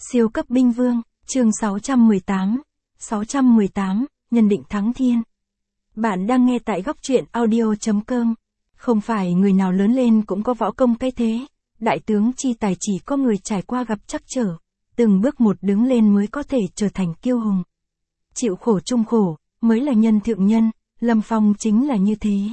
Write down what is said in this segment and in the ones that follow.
Siêu cấp binh vương, chương 618, nhận định thắng thiên. Bạn đang nghe tại góc truyện audio.com. Không phải người nào lớn lên cũng có võ công cái thế, đại tướng chi tài chỉ có người trải qua gặp trắc trở, từng bước một đứng lên mới có thể trở thành kiêu hùng. Chịu khổ chung khổ, mới là nhân thượng nhân, Lâm Phong chính là như thế.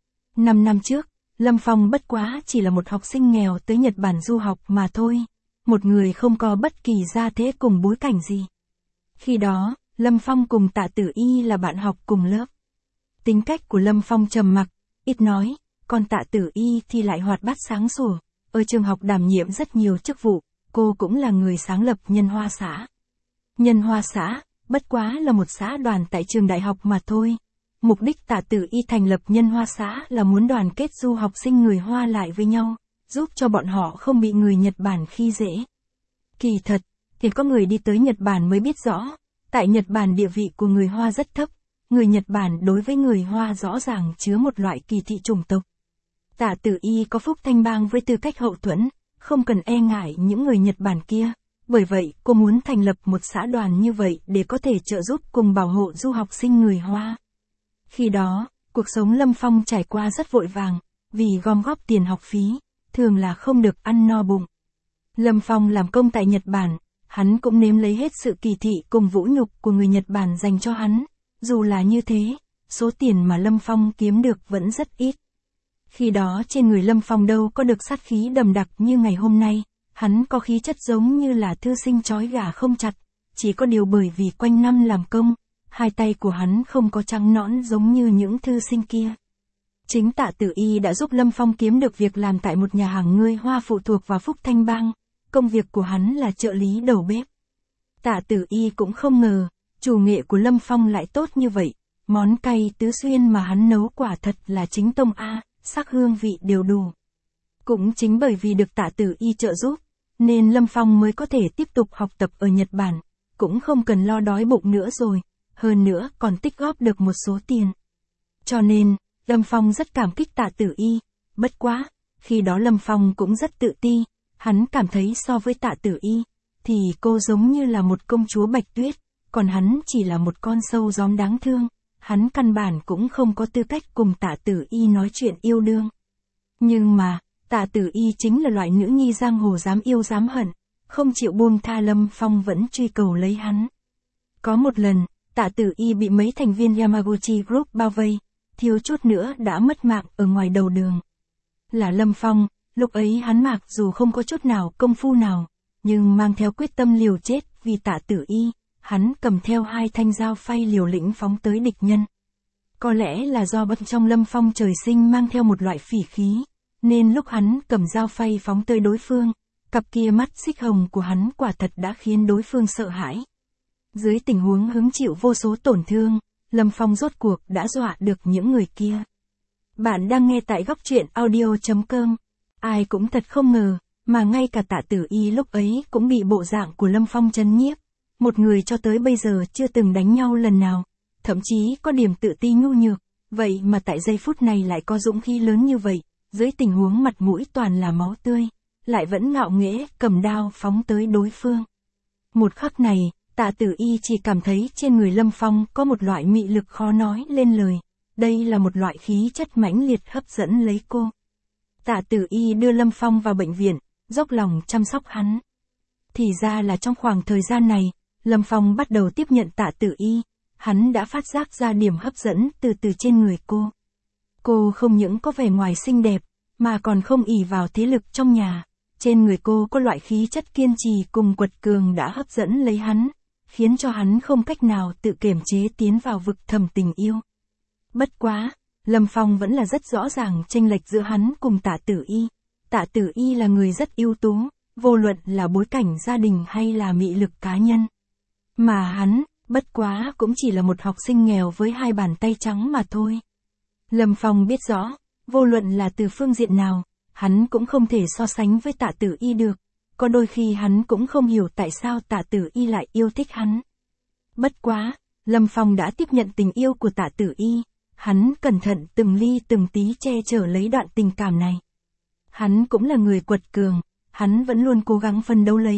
5 năm trước, Lâm Phong bất quá chỉ là một học sinh nghèo tới Nhật Bản du học mà thôi. Một người không có bất kỳ gia thế cùng bối cảnh gì. Khi đó, Lâm Phong cùng Tạ Tử Y là bạn học cùng lớp. Tính cách của Lâm Phong trầm mặc, ít nói, còn Tạ Tử Y thì lại hoạt bát sáng sủa, ở trường học đảm nhiệm rất nhiều chức vụ, cô cũng là người sáng lập Nhân Hoa xã. Nhân Hoa xã, bất quá là một xã đoàn tại trường đại học mà thôi. Mục đích Tạ Tử Y thành lập Nhân Hoa xã là muốn đoàn kết du học sinh người Hoa lại với nhau, giúp cho bọn họ không bị người Nhật Bản khi dễ. Kỳ thật, thì có người đi tới Nhật Bản mới biết rõ, tại Nhật Bản địa vị của người Hoa rất thấp, người Nhật Bản đối với người Hoa rõ ràng chứa một loại kỳ thị chủng tộc. Tạ Tử Y có phúc thanh bang với tư cách hậu thuẫn, không cần e ngại những người Nhật Bản kia, bởi vậy cô muốn thành lập một xã đoàn như vậy để có thể trợ giúp cùng bảo hộ du học sinh người Hoa. Khi đó, cuộc sống Lâm Phong trải qua rất vội vàng, vì gom góp tiền học phí, thường là không được ăn no bụng. Lâm Phong làm công tại Nhật Bản, hắn cũng nếm lấy hết sự kỳ thị cùng vũ nhục của người Nhật Bản dành cho hắn, dù là như thế, số tiền mà Lâm Phong kiếm được vẫn rất ít. Khi đó trên người Lâm Phong đâu có được sát khí đậm đặc như ngày hôm nay, hắn có khí chất giống như là thư sinh trói gà không chặt, chỉ có điều bởi vì quanh năm làm công, hai tay của hắn không có trắng nõn giống như những thư sinh kia. Chính Tạ Tử Y đã giúp Lâm Phong kiếm được việc làm tại một nhà hàng người Hoa phụ thuộc vào Phúc Thanh Bang, công việc của hắn là trợ lý đầu bếp. Tạ Tử Y cũng không ngờ, chủ nghệ của Lâm Phong lại tốt như vậy, món cay tứ xuyên mà hắn nấu quả thật là chính tông A, sắc hương vị đều đủ. Cũng chính bởi vì được Tạ Tử Y trợ giúp, nên Lâm Phong mới có thể tiếp tục học tập ở Nhật Bản, cũng không cần lo đói bụng nữa rồi, hơn nữa còn tích góp được một số tiền. Cho nên, Lâm Phong rất cảm kích Tạ Tử Y, bất quá, khi đó Lâm Phong cũng rất tự ti, hắn cảm thấy so với Tạ Tử Y, thì cô giống như là một công chúa Bạch Tuyết, còn hắn chỉ là một con sâu gióm đáng thương, hắn căn bản cũng không có tư cách cùng Tạ Tử Y nói chuyện yêu đương. Nhưng mà, Tạ Tử Y chính là loại nữ nhi giang hồ dám yêu dám hận, không chịu buông tha, Lâm Phong vẫn truy cầu lấy hắn. Có một lần, Tạ Tử Y bị mấy thành viên Yamaguchi Group bao vây, thiếu chút nữa đã mất mạng ở ngoài đầu đường. Là Lâm Phong, lúc ấy hắn mặc dù không có chút nào công phu nào, nhưng mang theo quyết tâm liều chết vì Tạ Tử Y, hắn cầm theo 2 thanh dao phay liều lĩnh phóng tới địch nhân. Có lẽ là do bên trong Lâm Phong trời sinh mang theo một loại phỉ khí, nên lúc hắn cầm dao phay phóng tới đối phương, cặp kia mắt xích hồng của hắn quả thật đã khiến đối phương sợ hãi. Dưới tình huống hứng chịu vô số tổn thương, Lâm Phong rốt cuộc đã dọa được những người kia. Bạn đang nghe tại góc truyện audio.com. Ai cũng thật không ngờ, mà ngay cả Tạ Tử Y lúc ấy cũng bị bộ dạng của Lâm Phong chấn nhiếp. Một người cho tới bây giờ chưa từng đánh nhau lần nào, thậm chí có điểm tự ti nhu nhược, vậy mà tại giây phút này lại có dũng khí lớn như vậy, dưới tình huống mặt mũi toàn là máu tươi, lại vẫn ngạo nghễ cầm đao phóng tới đối phương. Một khắc này, Tạ Tử Y chỉ cảm thấy trên người Lâm Phong có một loại mị lực khó nói lên lời, đây là một loại khí chất mãnh liệt hấp dẫn lấy cô. Tạ Tử Y đưa Lâm Phong vào bệnh viện, dốc lòng chăm sóc hắn. Thì ra là trong khoảng thời gian này, Lâm Phong bắt đầu tiếp nhận Tạ Tử Y, hắn đã phát giác ra điểm hấp dẫn từ trên người cô. Cô không những có vẻ ngoài xinh đẹp, mà còn không ỷ vào thế lực trong nhà, trên người cô có loại khí chất kiên trì cùng quật cường đã hấp dẫn lấy hắn, khiến cho hắn không cách nào tự kiềm chế tiến vào vực thẳm tình yêu. Bất quá, Lâm Phong vẫn là rất rõ ràng chênh lệch giữa hắn cùng Tạ Tử Y. Tạ Tử Y là người rất ưu tú, vô luận là bối cảnh gia đình hay là mị lực cá nhân. Mà hắn, bất quá cũng chỉ là một học sinh nghèo với 2 bàn tay trắng mà thôi. Lâm Phong biết rõ, vô luận là từ phương diện nào, hắn cũng không thể so sánh với Tạ Tử Y được. Có đôi khi hắn cũng không hiểu tại sao Tạ Tử Y lại yêu thích hắn. Bất quá, Lâm Phong đã tiếp nhận tình yêu của Tạ Tử Y, hắn cẩn thận từng ly từng tí che chở lấy đoạn tình cảm này. Hắn cũng là người quật cường, hắn vẫn luôn cố gắng phân đấu lấy,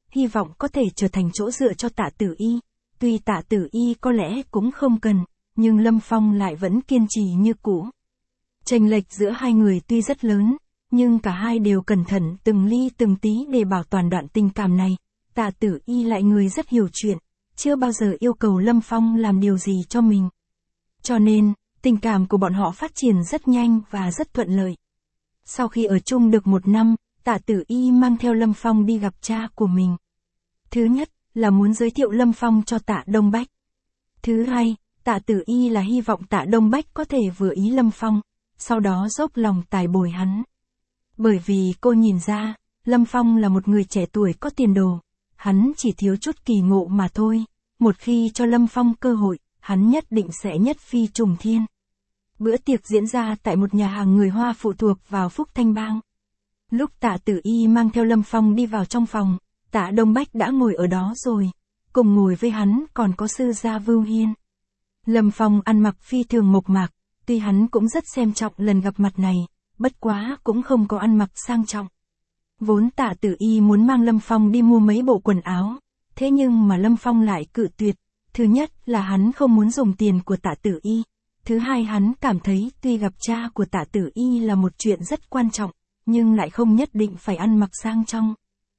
hy vọng có thể trở thành chỗ dựa cho Tạ Tử Y. Tuy Tạ Tử Y có lẽ cũng không cần, nhưng Lâm Phong lại vẫn kiên trì như cũ. Chênh lệch giữa hai người tuy rất lớn, nhưng cả hai đều cẩn thận từng ly từng tí để bảo toàn đoạn tình cảm này. Tạ Tử Y lại người rất hiểu chuyện, chưa bao giờ yêu cầu Lâm Phong làm điều gì cho mình. Cho nên, tình cảm của bọn họ phát triển rất nhanh và rất thuận lợi. Sau khi ở chung được 1 năm, Tạ Tử Y mang theo Lâm Phong đi gặp cha của mình. Thứ nhất là muốn giới thiệu Lâm Phong cho Tạ Đông Bách. Thứ hai, Tạ Tử Y là hy vọng Tạ Đông Bách có thể vừa ý Lâm Phong, sau đó dốc lòng tài bồi hắn. Bởi vì cô nhìn ra, Lâm Phong là một người trẻ tuổi có tiền đồ, hắn chỉ thiếu chút kỳ ngộ mà thôi, một khi cho Lâm Phong cơ hội, hắn nhất định sẽ nhất phi trùng thiên. Bữa tiệc diễn ra tại một nhà hàng người Hoa phụ thuộc vào Phúc Thanh Bang. Lúc Tạ Tử Y mang theo Lâm Phong đi vào trong phòng, Tạ Đông Bách đã ngồi ở đó rồi, cùng ngồi với hắn còn có sư gia Vưu Hiên. Lâm Phong ăn mặc phi thường mộc mạc, tuy hắn cũng rất xem trọng lần gặp mặt này, bất quá cũng không có ăn mặc sang trọng. Vốn Tạ Tử Y muốn mang Lâm Phong đi mua mấy bộ quần áo, thế nhưng mà Lâm Phong lại cự tuyệt. Thứ nhất là hắn không muốn dùng tiền của Tạ Tử Y. Thứ hai hắn cảm thấy tuy gặp cha của Tạ Tử Y là một chuyện rất quan trọng, nhưng lại không nhất định phải ăn mặc sang trọng.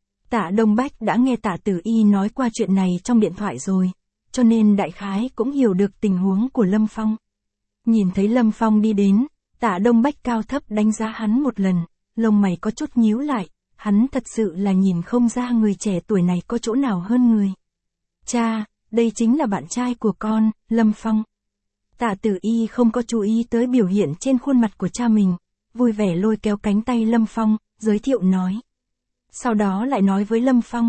Tạ Đông Bách đã nghe Tạ Tử Y nói qua chuyện này trong điện thoại rồi, cho nên đại khái cũng hiểu được tình huống của Lâm Phong. Nhìn thấy Lâm Phong đi đến, Tạ Đông Bách cao thấp đánh giá hắn một lần, lông mày có chút nhíu lại, hắn thật sự là nhìn không ra người trẻ tuổi này có chỗ nào hơn người. Cha, đây chính là bạn trai của con, Lâm Phong. Tạ Tử Y không có chú ý tới biểu hiện trên khuôn mặt của cha mình, vui vẻ lôi kéo cánh tay Lâm Phong, giới thiệu nói. Sau đó lại nói với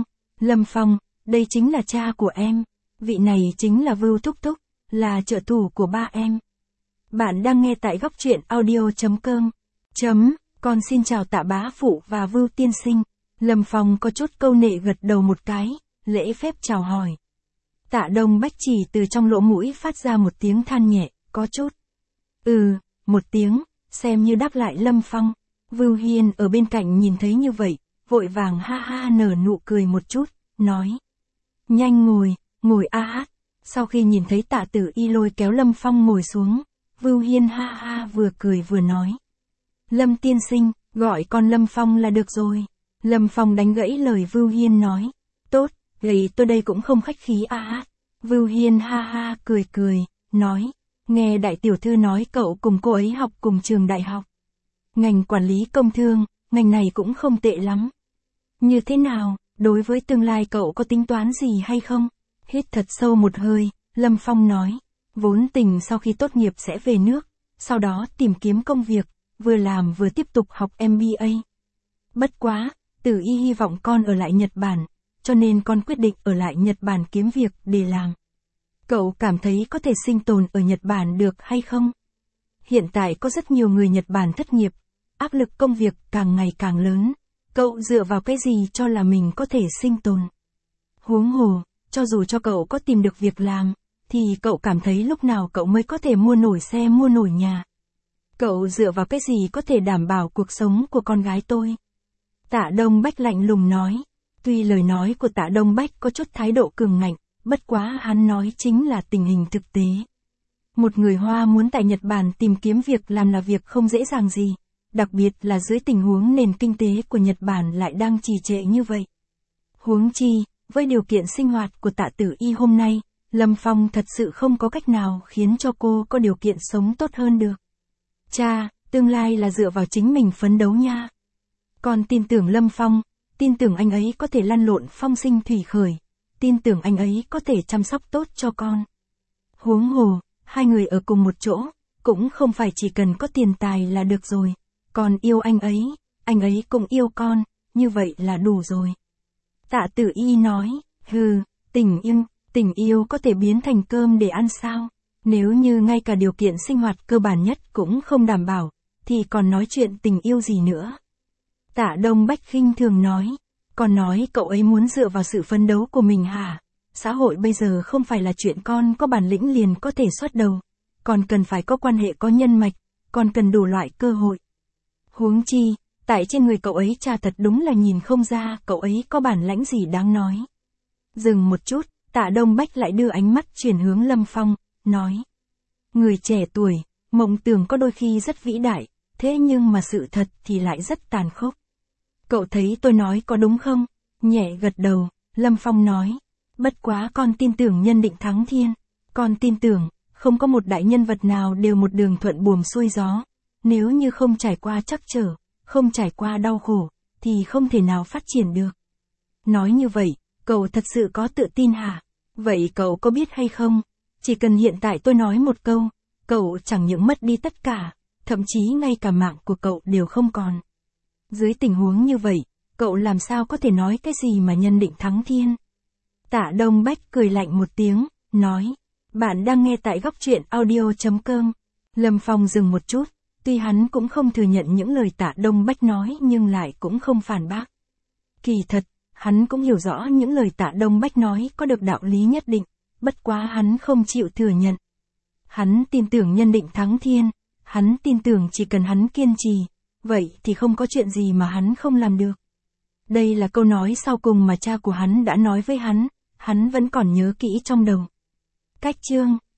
Lâm Phong, đây chính là cha của em, vị này chính là Vưu Thúc Thúc, là trợ thủ của ba em. Bạn đang nghe tại góc truyện audio.com. Con xin chào Tạ bá phụ và Vưu tiên sinh. Lâm Phong có chút câu nệ gật đầu một cái, lễ phép chào hỏi. Tạ Đông Bách chỉ từ trong lỗ mũi phát ra một tiếng than nhẹ, có chút. Một tiếng, xem như đáp lại Lâm Phong. Vưu Hiên ở bên cạnh nhìn thấy như vậy, vội vàng ha ha nở nụ cười một chút, nói. Nhanh ngồi a hát. Sau khi nhìn thấy Tạ Tử Y lôi kéo Lâm Phong ngồi xuống, Vưu Hiên ha ha vừa cười vừa nói. Lâm tiên sinh, gọi con Lâm Phong là được rồi. Lâm Phong đánh gãy lời Vưu Hiên nói. Tốt, vậy tôi đây cũng không khách khí a hát. Vưu Hiên ha ha cười, nói. Nghe đại tiểu thư nói cậu cùng cô ấy học cùng trường đại học. Ngành quản lý công thương, ngành này cũng không tệ lắm. Như thế nào, đối với tương lai cậu có tính toán gì hay không? Hít thật sâu một hơi, Lâm Phong nói. Vốn tình sau khi tốt nghiệp sẽ về nước, sau đó tìm kiếm công việc, vừa làm vừa tiếp tục học MBA. Bất quá, Tử Y hy vọng con ở lại Nhật Bản, cho nên con quyết định ở lại Nhật Bản kiếm việc để làm. Cậu cảm thấy có thể sinh tồn ở Nhật Bản được hay không? Hiện tại có rất nhiều người Nhật Bản thất nghiệp, áp lực công việc càng ngày càng lớn. Cậu dựa vào cái gì cho là mình có thể sinh tồn? Huống hồ, cho dù cho cậu có tìm được việc làm, thì cậu cảm thấy lúc nào cậu mới có thể mua nổi xe mua nổi nhà? Cậu dựa vào cái gì có thể đảm bảo cuộc sống của con gái tôi? Tạ Đông Bách lạnh lùng nói. Tuy lời nói của Tạ Đông Bách có chút thái độ cường ngạnh, bất quá hắn nói chính là tình hình thực tế. Một người Hoa muốn tại Nhật Bản tìm kiếm việc làm là việc không dễ dàng gì, đặc biệt là dưới tình huống nền kinh tế của Nhật Bản lại đang trì trệ như vậy. Huống chi, với điều kiện sinh hoạt của Tạ Tử Y hôm nay, Lâm Phong thật sự không có cách nào khiến cho cô có điều kiện sống tốt hơn được. Cha, tương lai là dựa vào chính mình phấn đấu nha. Con tin tưởng Lâm Phong, tin tưởng anh ấy có thể lăn lộn phong sinh thủy khởi, tin tưởng anh ấy có thể chăm sóc tốt cho con. Huống hồ, hai người ở cùng một chỗ, cũng không phải chỉ cần có tiền tài là được rồi. Con yêu anh ấy cũng yêu con, như vậy là đủ rồi. Tạ Tử Y nói, tình yêu có thể biến thành cơm để ăn sao? Nếu như ngay cả điều kiện sinh hoạt cơ bản nhất cũng không đảm bảo, thì còn nói chuyện tình yêu gì nữa? Tạ Đông Bách khinh thường nói, con nói cậu ấy muốn dựa vào sự phấn đấu của mình hả? Xã hội bây giờ không phải là chuyện con có bản lĩnh liền có thể xuất đầu, còn cần phải có quan hệ có nhân mạch, còn cần đủ loại cơ hội. Huống chi, Tại trên người cậu ấy cha thật đúng là nhìn không ra cậu ấy có bản lãnh gì đáng nói. Dừng một chút, Tạ Đông Bách lại đưa ánh mắt chuyển hướng Lâm Phong, nói. Người trẻ tuổi, mộng tưởng có đôi khi rất vĩ đại, thế nhưng mà sự thật thì lại rất tàn khốc. Cậu thấy tôi nói có đúng không? Nhẹ gật đầu, Lâm Phong nói. Bất quá con tin tưởng nhân định thắng thiên. Con tin tưởng, không có một đại nhân vật nào đều một đường thuận buồm xuôi gió. Nếu như không trải qua trắc trở, không trải qua đau khổ, thì không thể nào phát triển được. Nói như vậy, cậu thật sự có tự tin hả? Vậy cậu có biết hay không? Chỉ cần hiện tại tôi nói một câu, cậu chẳng những mất đi tất cả, thậm chí ngay cả mạng của cậu đều không còn. Dưới tình huống như vậy, cậu làm sao có thể nói cái gì mà nhân định thắng thiên? Tạ Đông Bách cười lạnh một tiếng, nói. Bạn đang nghe tại góc truyện audio.com. Lâm Phong dừng một chút, tuy hắn cũng không thừa nhận những lời Tạ Đông Bách nói nhưng lại cũng không phản bác. Kỳ thật, hắn cũng hiểu rõ những lời Tạ Đông Bách nói có được đạo lý nhất định, bất quá hắn không chịu thừa nhận. Hắn tin tưởng nhân định thắng thiên, hắn tin tưởng chỉ cần hắn kiên trì, vậy thì không có chuyện gì mà hắn không làm được. Đây là câu nói sau cùng mà cha của hắn đã nói với hắn vẫn còn nhớ kỹ trong đầu. Cách chương